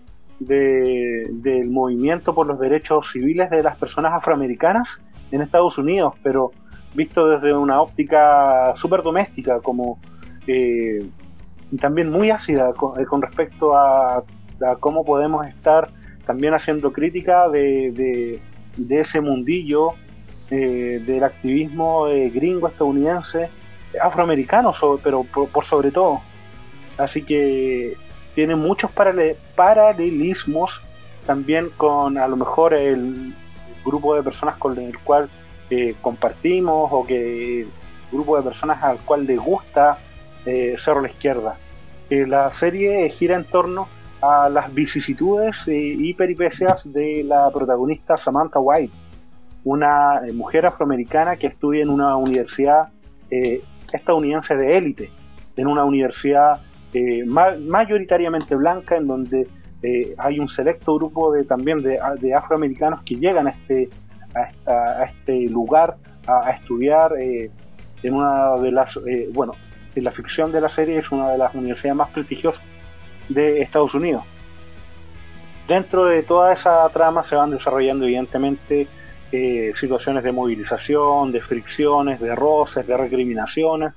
del movimiento por los derechos civiles de las personas afroamericanas en Estados Unidos, pero visto desde una óptica súper doméstica, como... y también muy ácida con respecto a cómo podemos estar también haciendo crítica de ese mundillo del activismo gringo estadounidense, afroamericano, pero por sobre todo. Así que tiene muchos paralelismos también con a lo mejor el grupo de personas con el cual compartimos, o que el grupo de personas al cual les gusta Cerro a la Izquierda. La serie gira en torno a las vicisitudes y peripecias de la protagonista Samantha White, una mujer afroamericana que estudia en una universidad estadounidense de élite, en una universidad mayoritariamente blanca, en donde hay un selecto grupo de afroamericanos que llegan a este lugar a estudiar en una de las en la ficción de la serie es una de las universidades más prestigiosas de Estados Unidos. Dentro de toda esa trama se van desarrollando evidentemente situaciones de movilización, de fricciones, de roces, de recriminaciones,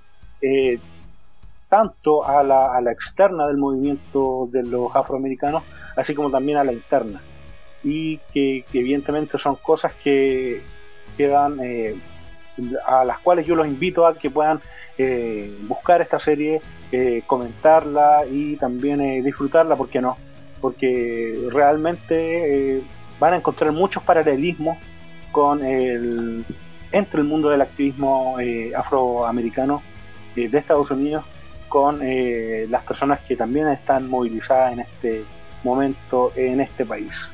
tanto a la externa del movimiento de los afroamericanos, así como también a la interna, y que evidentemente son cosas que quedan, a las cuales yo los invito a que puedan buscar esta serie, comentarla y también disfrutarla, ¿por qué no? Porque realmente van a encontrar muchos paralelismos entre el mundo del activismo afroamericano de Estados Unidos con las personas que también están movilizadas en este momento en este país.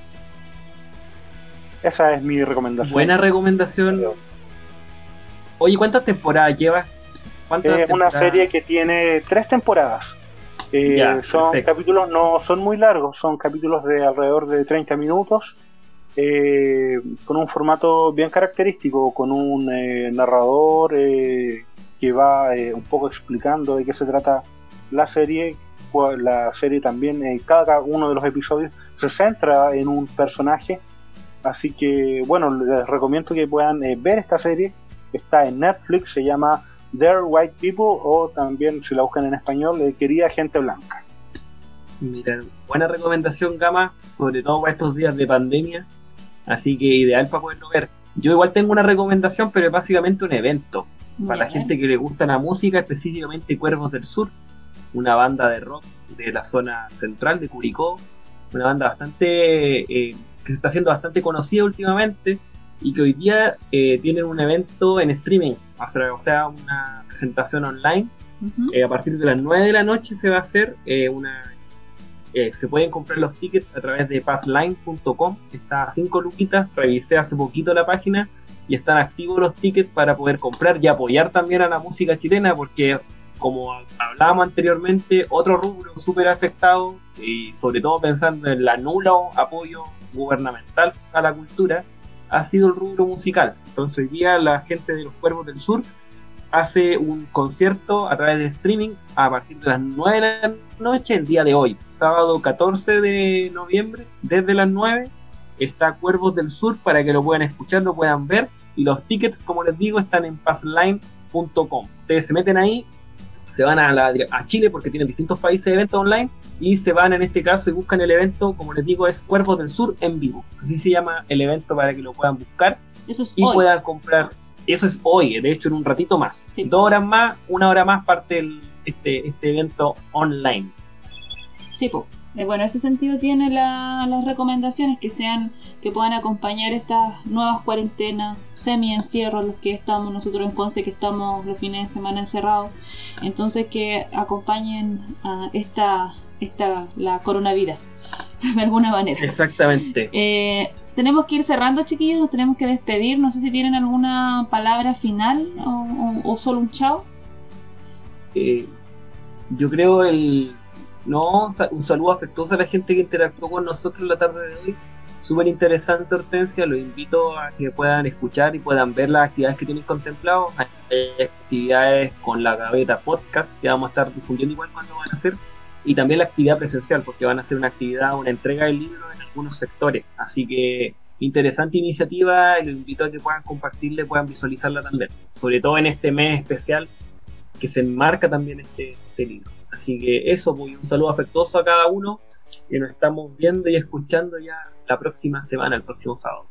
Esa es mi recomendación.
Buena recomendación. Oye, ¿cuántas temporadas lleva?
Es una serie que tiene 3 temporadas. Son perfecto. Capítulos, no son muy largos, son capítulos de alrededor de 30 minutos, con un formato bien característico, con un narrador que va un poco explicando de qué se trata la serie. La serie también, cada uno de los episodios se centra en un personaje, así que bueno, les recomiendo que puedan ver esta serie. Está en Netflix, se llama They're White People, o también, si la buscan en español, Querida Gente Blanca.
Mira, buena recomendación, Gama, sobre todo para estos días de pandemia, así que ideal para poderlo ver. Yo igual tengo una recomendación, pero es básicamente un evento para la gente que le gusta la música, específicamente Cuervos del Sur, una banda de rock de la zona central de Curicó, una banda bastante que se está haciendo bastante conocida últimamente, y que hoy día tienen un evento en streaming, o sea, una presentación online. A partir de las 9 de la noche se va a hacer se pueden comprar los tickets a través de passline.com, está a 5 luquitas, revisé hace poquito la página y están activos los tickets para poder comprar y apoyar también a la música chilena, porque como hablábamos anteriormente, otro rubro súper afectado, y sobre todo pensando en el nulo apoyo gubernamental a la cultura, ha sido el rubro musical. Entonces hoy día la gente de los Cuervos del Sur hace un concierto a través de streaming a partir de las 9 de la noche el día de hoy, sábado 14 de noviembre, desde las 9 está Cuervos del Sur para que lo puedan escuchar, lo puedan ver, y los tickets, como les digo, están en passline.com. Ustedes se meten ahí, se van a Chile, porque tienen distintos países de eventos online, y se van en este caso y buscan el evento, como les digo, es Cuervos del Sur en vivo, así se llama el evento, para que lo puedan buscar.
Eso es
y
hoy.
Puedan comprar. Eso es hoy, de hecho en un ratito más,
sí.
2 horas más, 1 hora más parte este evento online.
Sí, pues. Bueno, en ese sentido tiene las recomendaciones que puedan acompañar estas nuevas cuarentenas, semi-encierro, los que estamos nosotros en Conce, que estamos los fines de semana encerrados. Entonces que acompañen a la coronavirus de alguna manera.
Exactamente.
Tenemos que ir cerrando, chiquillos, nos tenemos que despedir. No sé si tienen alguna palabra final o solo un chao.
Yo creo un saludo afectuoso a la gente que interactuó con nosotros la tarde de hoy. Súper interesante, Hortensia. Los invito a que puedan escuchar y puedan ver las actividades que tienen contemplado. Hay actividades con la Gaveta Podcast que vamos a estar difundiendo igual cuando van a hacer, y también la actividad presencial, porque van a hacer una entrega del libro en algunos sectores. Así que interesante iniciativa, y los invito a que puedan compartirla, puedan visualizarla también, sobre todo en este mes especial que se enmarca también este libro. Así que eso, pues, un saludo afectuoso a cada uno, que nos estamos viendo y escuchando ya la próxima semana, el próximo sábado.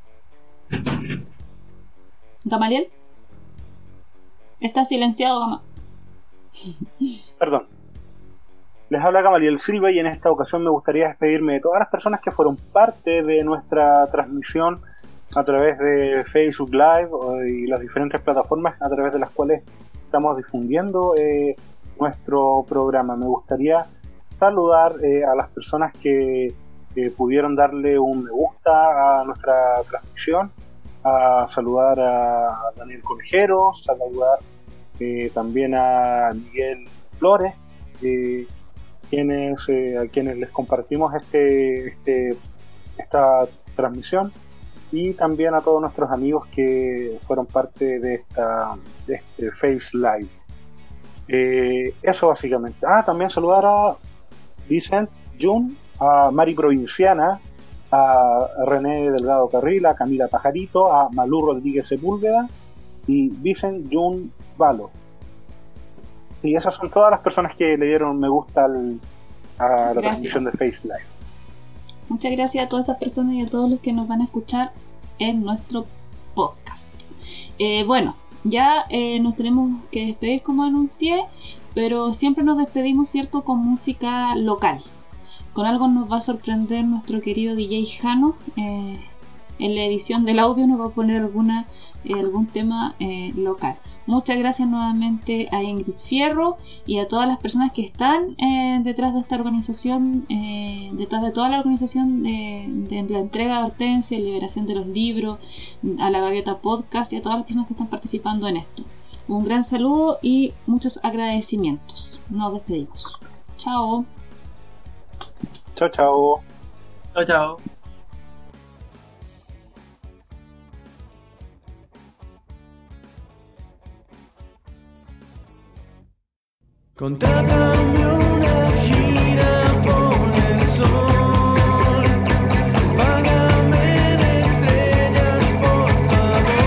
Gamaliel, ¿estás silenciado, Gama?
Perdón. Les habla Gamaliel Silva, y en esta ocasión me gustaría despedirme de todas las personas que fueron parte de nuestra transmisión a través de Facebook Live y las diferentes plataformas a través de las cuales estamos difundiendo nuestro programa. Me gustaría saludar a las personas que pudieron darle un me gusta a nuestra transmisión, a saludar a Daniel Conejero, saludar también a Miguel Flores, a quienes les compartimos esta transmisión, y también a todos nuestros amigos que fueron parte de este Face Live. Eso básicamente. También saludar a Vicent Jun, a Mari Provinciana, a René Delgado Carril, a Camila Pajarito, a Malú Rodríguez Sepúlveda y Vicen Jun Valo. Sí, esas son todas las personas que le dieron me gusta a la transmisión de Face Live.
Muchas gracias a todas esas personas y a todos los que nos van a escuchar en nuestro podcast. Bueno, ya nos tenemos que despedir como anuncié, pero siempre nos despedimos, ¿cierto?, con música local. Con algo nos va a sorprender nuestro querido DJ Jano. En la edición del audio nos va a poner algún tema local. Muchas gracias nuevamente a Ingrid Fierro y a todas las personas que están detrás de esta organización, detrás de toda la organización de la entrega de Hortensia, liberación de los libros, a la Gaviota Podcast y a todas las personas que están participando en esto. Un gran saludo y muchos agradecimientos. Nos despedimos. Chao.
Chao, chao.
Chao, chao.
Contrátame una gira por el sol, págame en estrellas por favor.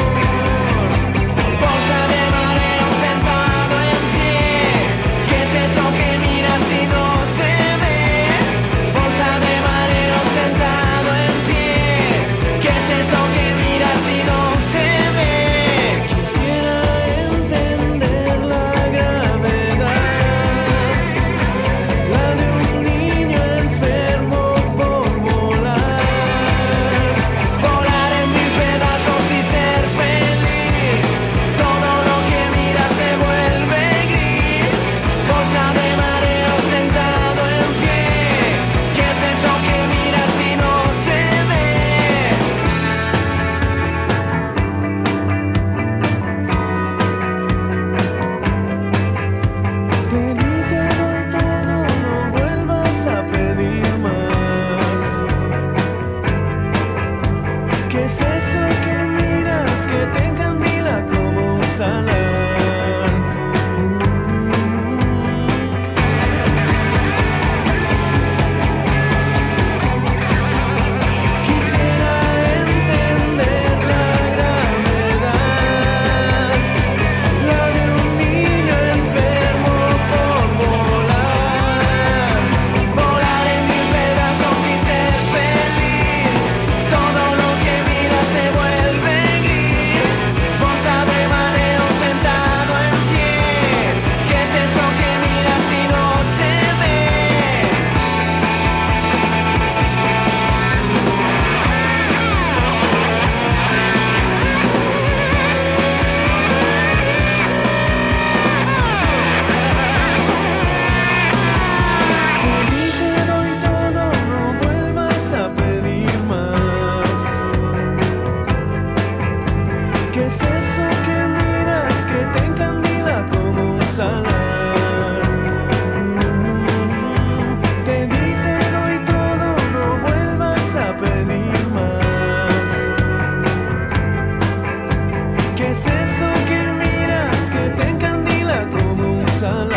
Bolsa de mareo sentado en pie, ¿qué es eso que miras y no se ve? Bolsa de mareo sentado en pie, ¿qué es eso que miras y no se ve? Quisiera entender la gravedad, la de un niño enfermo por volar, volar en mil pedazos y ser feliz. Todo lo que mira se vuelve gris. Bolsa de mareo sentado en pie, ¿qué es eso que miras y no se ve? Te di, te doy todo, no vuelvas a pedir más. ¿Qué es eso que miras que te encandila como un salar? Quisiera entender la gravedad, la de un niño enfermo por volar, volar en mil pedazos y ser feliz. Todo lo que mira se vuelve gris. Bolsa de mareo sentado en pie, ¿qué es eso que miras y no se ve? Te di, te doy todo, no vuelvas a pedir más. ¿Qué es eso que miras que te encandila como un salar? Te di, te doy todo, no vuelvas a pedir más. ¿Qué es eso que miras que te encandila como un salar?